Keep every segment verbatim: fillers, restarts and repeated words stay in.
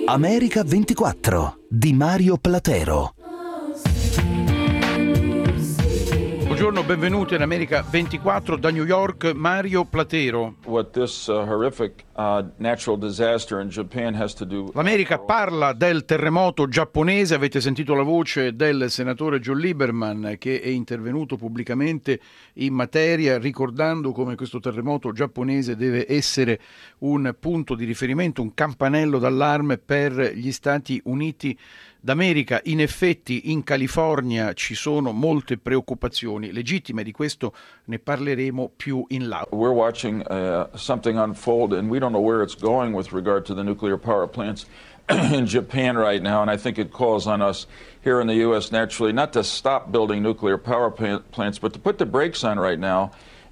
America ventiquattro di Mario Platero. Buongiorno, benvenuti in America ventiquattro da New York, Mario Platero. What this uh, horrific uh, natural disaster in Japan has to do. L'America parla del terremoto giapponese, avete sentito la voce del senatore John Lieberman che è intervenuto pubblicamente in materia ricordando come questo terremoto giapponese deve essere un punto di riferimento, un campanello d'allarme per gli Stati Uniti d'America. In effetti in California ci sono molte preoccupazioni legittime, di questo ne parleremo più in là. We're watching uh, something unfold and we don't know where it's going with regard to the nuclear power plants in Japan right now, and I think it calls on us here in the U S naturally not to stop building nuclear power plants but to put the brakes on right now.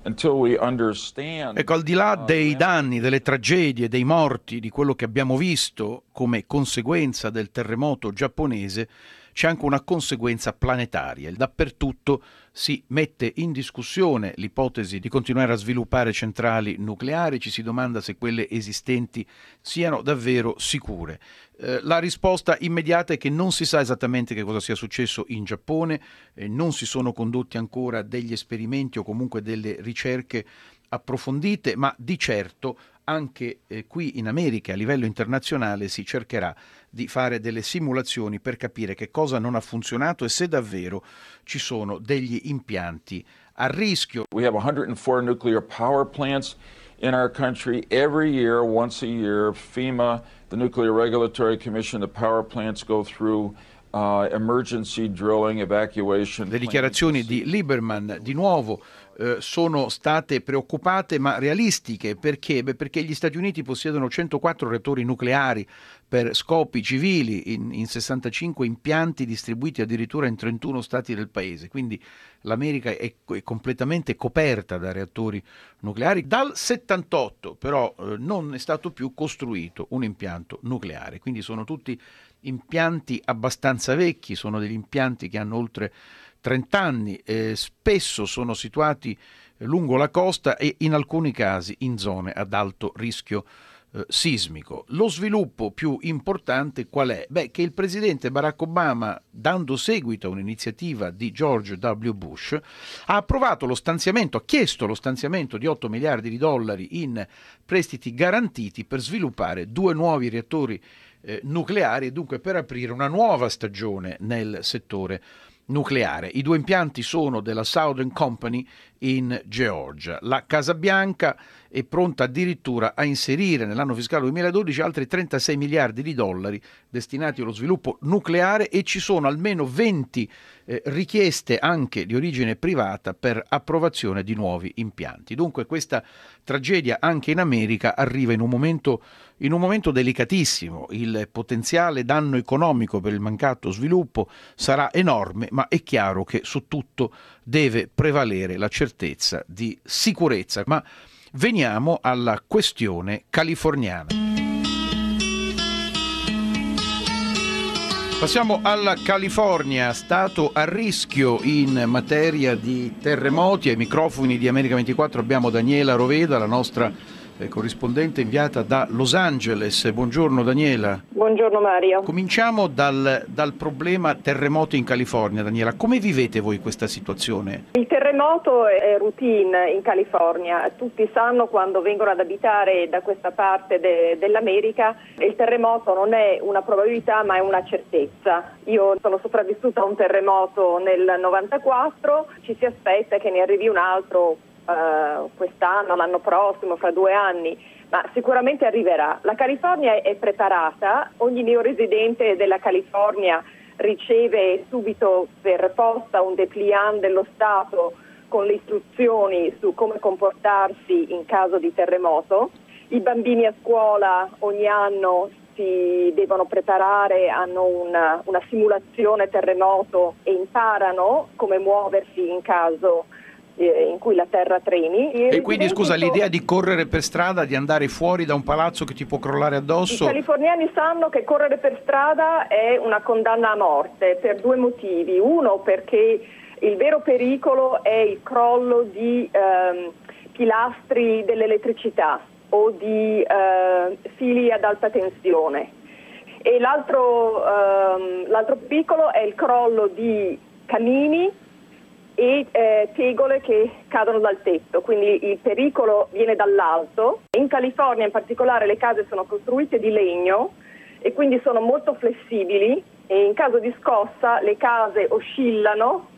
Ecco, al di là dei danni, delle tragedie, dei morti, di quello che abbiamo visto come conseguenza del terremoto giapponese, c'è anche una conseguenza planetaria. Dappertutto si mette in discussione l'ipotesi di continuare a sviluppare centrali nucleari, ci si domanda se quelle esistenti siano davvero sicure. Eh, la risposta immediata è che non si sa esattamente che cosa sia successo in Giappone, eh, non si sono condotti ancora degli esperimenti o comunque delle ricerche approfondite, ma di certo anche eh, qui in America a livello internazionale si cercherà di fare delle simulazioni per capire che cosa non ha funzionato e se davvero ci sono degli impianti a rischio. We have one hundred four nuclear power plants in our country. Every year, once a year, FEMA, the Nuclear Regulatory Commission, the power plants go through uh, emergency drilling, evacuation. Le dichiarazioni di Lieberman, di nuovo, eh, sono state preoccupate ma realistiche. Perché? Beh, perché gli Stati Uniti possiedono centoquattro reattori nucleari per scopi civili in, in sessantacinque impianti distribuiti addirittura in trentuno stati del paese. Quindi l'America è, è completamente coperta da reattori nucleari. Dal settantotto però eh, non è stato più costruito un impianto nucleare, quindi sono tutti impianti abbastanza vecchi, sono degli impianti che hanno oltre trenta anni, eh, spesso sono situati lungo la costa e in alcuni casi in zone ad alto rischio eh, sismico. Lo sviluppo più importante qual è? Beh, che il presidente Barack Obama, dando seguito a un'iniziativa di George W. Bush, ha approvato lo stanziamento, ha chiesto lo stanziamento di otto miliardi di dollari in prestiti garantiti per sviluppare due nuovi reattori eh, nucleari e dunque per aprire una nuova stagione nel settore nucleare. I due impianti sono della Southern Company in Georgia. La Casa Bianca è pronta addirittura a inserire nell'anno fiscale duemiladodici altri trentasei miliardi di dollari destinati allo sviluppo nucleare e ci sono almeno venti eh, richieste anche di origine privata per approvazione di nuovi impianti. Dunque questa tragedia anche in America arriva in un momento in un momento delicatissimo. Il potenziale danno economico per il mancato sviluppo sarà enorme, ma è chiaro che su tutto deve prevalere la certezza di sicurezza. Ma veniamo alla questione californiana. Passiamo alla California, stato a rischio in materia di terremoti. Ai microfoni di America ventiquattro abbiamo Daniela Roveda, la nostra corrispondente inviata da Los Angeles. Buongiorno Daniela. Buongiorno Mario. Cominciamo dal, dal problema terremoti in California. Daniela, come vivete voi questa situazione? Il terremoto è routine in California, tutti sanno quando vengono ad abitare da questa parte de, dell'America, il terremoto non è una probabilità ma è una certezza. Io sono sopravvissuta a un terremoto nel novantaquattro, ci si aspetta che ne arrivi un altro Uh, quest'anno, l'anno prossimo, fra due anni, ma sicuramente arriverà. La California è preparata, ogni neoresidente della California riceve subito per posta un dépliant dello Stato con le istruzioni su come comportarsi in caso di terremoto. I bambini a scuola ogni anno si devono preparare, hanno una, una simulazione terremoto e imparano come muoversi in caso in cui la terra tremi. E quindi scusa, l'idea di correre per strada, di andare fuori da un palazzo che ti può crollare addosso? I californiani sanno che correre per strada è una condanna a morte per due motivi. Uno, perché il vero pericolo è il crollo di ehm, pilastri dell'elettricità o di eh, fili ad alta tensione. e l'altro, ehm, l'altro piccolo è il crollo di camini e eh, tegole che cadono dal tetto, quindi il pericolo viene dall'alto. In California in particolare le case sono costruite di legno e quindi sono molto flessibili e in caso di scossa le case oscillano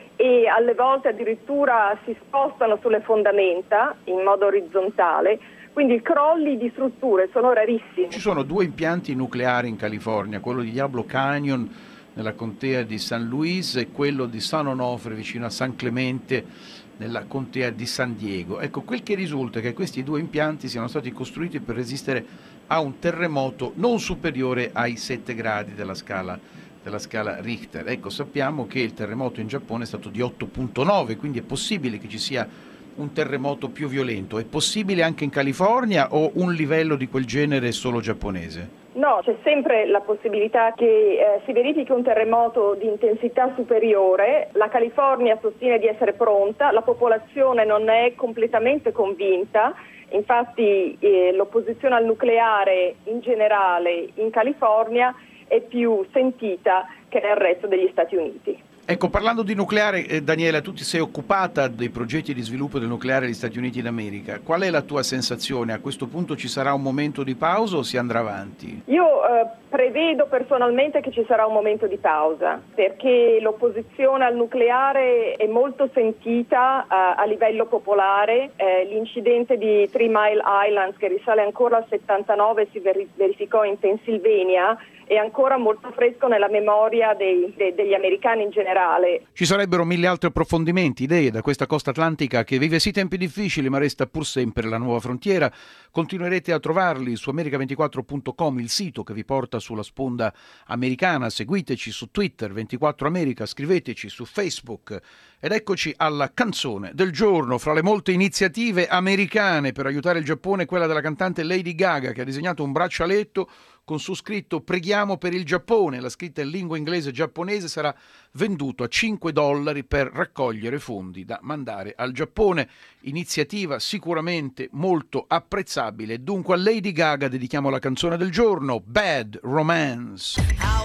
e alle volte addirittura si spostano sulle fondamenta in modo orizzontale, quindi i crolli di strutture sono rarissimi. Ci sono due impianti nucleari in California, quello di Diablo Canyon nella contea di San Luis e quello di San Onofre vicino a San Clemente nella contea di San Diego. Ecco, quel che risulta è che questi due impianti siano stati costruiti per resistere a un terremoto non superiore ai sette gradi della scala, della scala Richter. Ecco, sappiamo che il terremoto in Giappone è stato di otto virgola nove, quindi è possibile che ci sia un terremoto più violento. È possibile anche in California o un livello di quel genere è solo giapponese? No, c'è sempre la possibilità che eh, si verifichi un terremoto di intensità superiore. La California sostiene di essere pronta, la popolazione non è completamente convinta, infatti eh, l'opposizione al nucleare in generale in California è più sentita che nel resto degli Stati Uniti. Ecco, parlando di nucleare, eh, Daniela, tu ti sei occupata dei progetti di sviluppo del nucleare negli Stati Uniti d'America. Qual è la tua sensazione? A questo punto ci sarà un momento di pausa o si andrà avanti? Io eh, prevedo personalmente che ci sarà un momento di pausa, perché l'opposizione al nucleare è molto sentita eh, a livello popolare. Eh, l'incidente di Three Mile Island, che risale ancora al settantanove, si veri- verificò in Pennsylvania, è ancora molto fresco nella memoria dei, de, degli americani in generale. Ci sarebbero mille altri approfondimenti, idee da questa costa atlantica che vive sì tempi difficili ma resta pur sempre la nuova frontiera. Continuerete a trovarli su america ventiquattro punto com, il sito che vi porta sulla sponda americana. Seguiteci su Twitter ventiquattro America, scriveteci su Facebook. Ed eccoci alla canzone del giorno. Fra le molte iniziative americane per aiutare il Giappone, quella della cantante Lady Gaga, che ha disegnato un braccialetto con su scritto "Preghiamo per il Giappone". La scritta in lingua inglese e giapponese, sarà venduto a cinque dollari per raccogliere fondi da mandare al Giappone. Iniziativa sicuramente molto apprezzabile. Dunque a Lady Gaga dedichiamo la canzone del giorno, Bad Romance.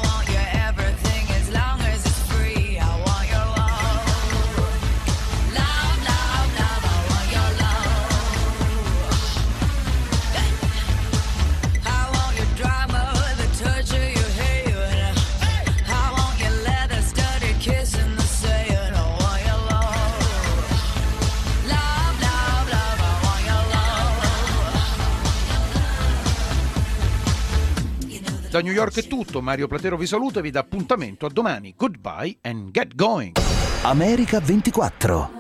Da New York è tutto, Mario Platero vi saluta e vi dà appuntamento a domani. Goodbye and get going. America ventiquattro.